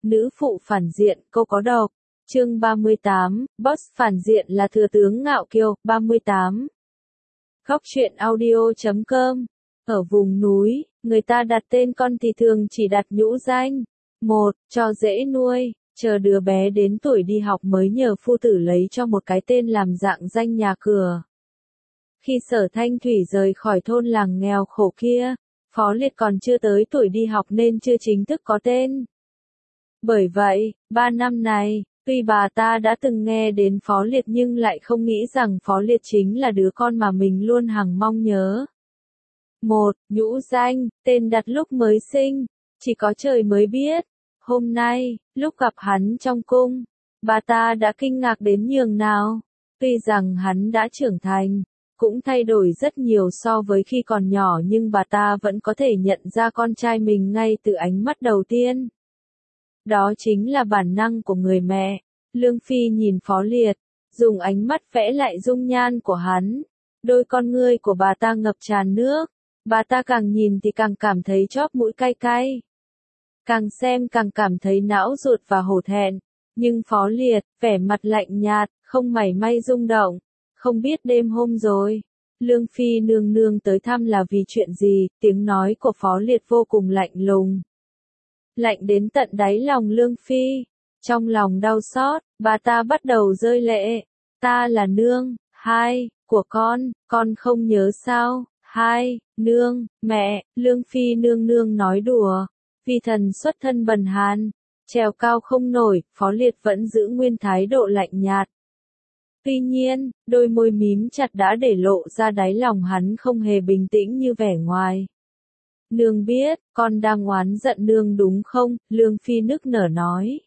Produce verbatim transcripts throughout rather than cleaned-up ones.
nữ phụ phản diện, câu có độc. Chương ba mươi tám, boss phản diện là thừa tướng ngạo kiều, ba mươi tám. Góc truyện audio chấm com. Ở vùng núi, người ta đặt tên con thì thường chỉ đặt nhũ danh. Một, cho dễ nuôi, chờ đứa bé đến tuổi đi học mới nhờ phu tử lấy cho một cái tên làm dạng danh nhà cửa. Khi Sở Thanh Thủy rời khỏi thôn làng nghèo khổ kia, Phó Liệt còn chưa tới tuổi đi học nên chưa chính thức có tên. Bởi vậy, ba năm này, tuy bà ta đã từng nghe đến Phó Liệt nhưng lại không nghĩ rằng Phó Liệt chính là đứa con mà mình luôn hằng mong nhớ. Một, nhũ danh, tên đặt lúc mới sinh, chỉ có trời mới biết. Hôm nay, lúc gặp hắn trong cung, bà ta đã kinh ngạc đến nhường nào. Tuy rằng hắn đã trưởng thành, cũng thay đổi rất nhiều so với khi còn nhỏ nhưng bà ta vẫn có thể nhận ra con trai mình ngay từ ánh mắt đầu tiên. Đó chính là bản năng của người mẹ. Lương Phi nhìn Phó Liệt, dùng ánh mắt vẽ lại dung nhan của hắn. Đôi con ngươi của bà ta ngập tràn nước. Bà ta càng nhìn thì càng cảm thấy chóp mũi cay cay. Càng xem càng cảm thấy não ruột và hổ thẹn. Nhưng Phó Liệt, vẻ mặt lạnh nhạt, không mảy may rung động. Không biết đêm hôm rồi, Lương Phi nương nương tới thăm là vì chuyện gì, tiếng nói của Phó Liệt vô cùng lạnh lùng. Lạnh đến tận đáy lòng Lương Phi. Trong lòng đau xót, bà ta bắt đầu rơi lệ. Ta là nương, hai, của con, con không nhớ sao, hai, nương, mẹ, Lương Phi nương nương nói đùa. Vì thần xuất thân bần hàn, trèo cao không nổi, Phó Liệt vẫn giữ nguyên thái độ lạnh nhạt. Tuy nhiên, đôi môi mím chặt đã để lộ ra đáy lòng hắn không hề bình tĩnh như vẻ ngoài. Nương biết, con đang oán giận nương đúng không? Lương Phi nức nở nói.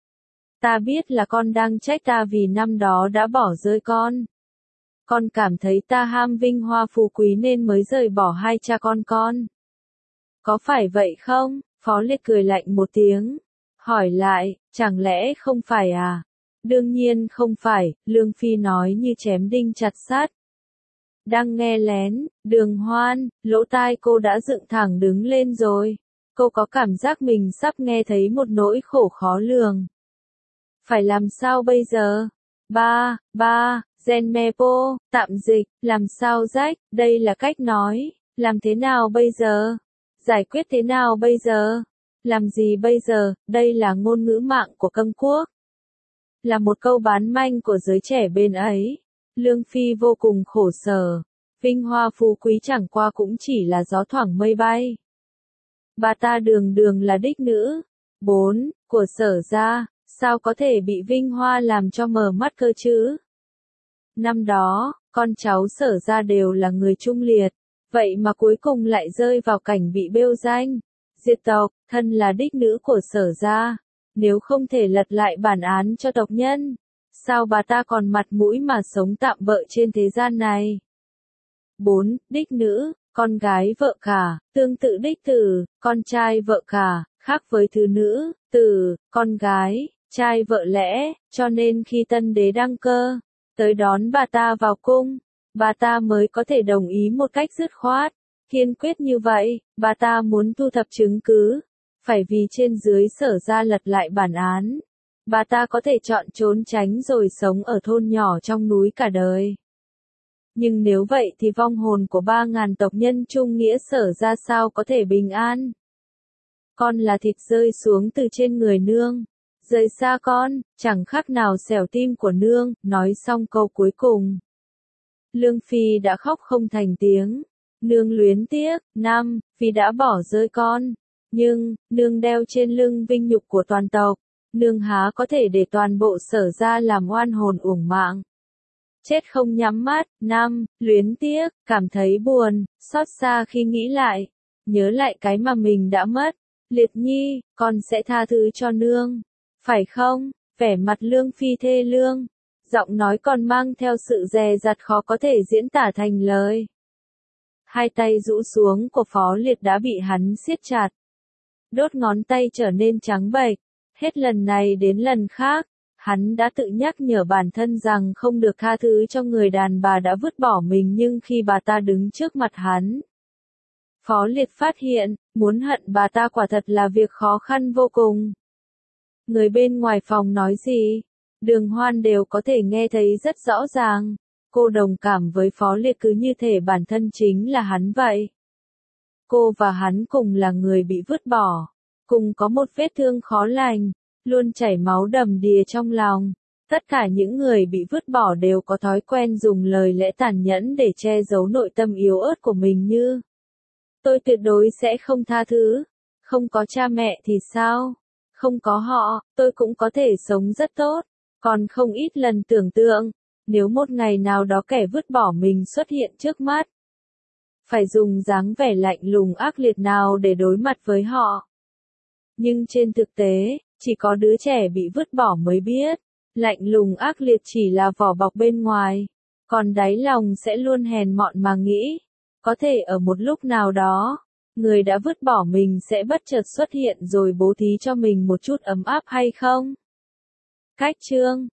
Ta biết là con đang trách ta vì năm đó đã bỏ rơi con. Con cảm thấy ta ham vinh hoa phú quý nên mới rời bỏ hai cha con con. Có phải vậy không? Phó Liệt cười lạnh một tiếng. Hỏi lại, chẳng lẽ không phải à? Đương nhiên không phải, Lương Phi nói như chém đinh chặt sắt. Đang nghe lén, Đường Hoan, lỗ tai cô đã dựng thẳng đứng lên rồi. Cô có cảm giác mình sắp nghe thấy một nỗi khổ khó lường. Phải làm sao bây giờ? Ba, ba, Genmepo, tạm dịch, làm sao rách, đây là cách nói, làm thế nào bây giờ? Giải quyết thế nào bây giờ? Làm gì bây giờ? Đây là ngôn ngữ mạng của Câm Quốc. Là một câu bán manh của giới trẻ bên ấy. Lương Phi vô cùng khổ sở. Vinh hoa phú quý chẳng qua cũng chỉ là gió thoảng mây bay. Bà ta đường đường là đích nữ. Bốn, của Sở gia, sao có thể bị vinh hoa làm cho mờ mắt cơ chứ? Năm đó, con cháu Sở gia đều là người trung liệt. Vậy mà cuối cùng lại rơi vào cảnh bị bêu danh. Diệt tộc, thân là đích nữ của Sở gia. Nếu không thể lật lại bản án cho tộc nhân, sao bà ta còn mặt mũi mà sống tạm bợ trên thế gian này? Bốn, đích nữ, con gái vợ cả, tương tự đích tử, con trai vợ cả, khác với thứ nữ, tử, con gái, trai vợ lẽ, cho nên khi tân đế đăng cơ, tới đón bà ta vào cung, bà ta mới có thể đồng ý một cách dứt khoát, kiên quyết như vậy, bà ta muốn thu thập chứng cứ. Phải vì trên dưới Sở gia lật lại bản án. Bà ta có thể chọn trốn tránh rồi sống ở thôn nhỏ trong núi cả đời. Nhưng nếu vậy thì vong hồn của ba ngàn tộc nhân trung nghĩa Sở gia sao có thể bình an? Con là thịt rơi xuống từ trên người nương. Rời xa con, chẳng khác nào xẻo tim của nương, nói xong câu cuối cùng. Lương Phi đã khóc không thành tiếng. Nương luyến tiếc, năm, vì đã bỏ rơi con. Nhưng, nương đeo trên lưng vinh nhục của toàn tộc, nương há có thể để toàn bộ Sở gia làm oan hồn uổng mạng. Chết không nhắm mắt, năm, luyến tiếc, cảm thấy buồn, xót xa khi nghĩ lại, nhớ lại cái mà mình đã mất. Liệt Nhi, con sẽ tha thứ cho nương, phải không? Vẻ mặt Lương Phi thê lương, giọng nói còn mang theo sự dè dặt khó có thể diễn tả thành lời. Hai tay rũ xuống của Phó Liệt đã bị hắn siết chặt. Đốt ngón tay trở nên trắng bệch. Hết lần này đến lần khác, hắn đã tự nhắc nhở bản thân rằng không được tha thứ cho người đàn bà đã vứt bỏ mình nhưng khi bà ta đứng trước mặt hắn. Phó Liệt phát hiện, muốn hận bà ta quả thật là việc khó khăn vô cùng. Người bên ngoài phòng nói gì? Đường Hoan đều có thể nghe thấy rất rõ ràng. Cô đồng cảm với Phó Liệt cứ như thể bản thân chính là hắn vậy. Cô và hắn cùng là người bị vứt bỏ, cùng có một vết thương khó lành, luôn chảy máu đầm đìa trong lòng. Tất cả những người bị vứt bỏ đều có thói quen dùng lời lẽ tàn nhẫn để che giấu nội tâm yếu ớt của mình như: tôi tuyệt đối sẽ không tha thứ. Không có cha mẹ thì sao? Không có họ, tôi cũng có thể sống rất tốt. Còn không ít lần tưởng tượng, nếu một ngày nào đó kẻ vứt bỏ mình xuất hiện trước mắt, phải dùng dáng vẻ lạnh lùng ác liệt nào để đối mặt với họ. Nhưng trên thực tế, chỉ có đứa trẻ bị vứt bỏ mới biết, lạnh lùng ác liệt chỉ là vỏ bọc bên ngoài, còn đáy lòng sẽ luôn hèn mọn mà nghĩ, có thể ở một lúc nào đó, người đã vứt bỏ mình sẽ bất chợt xuất hiện rồi bố thí cho mình một chút ấm áp hay không? Cách chương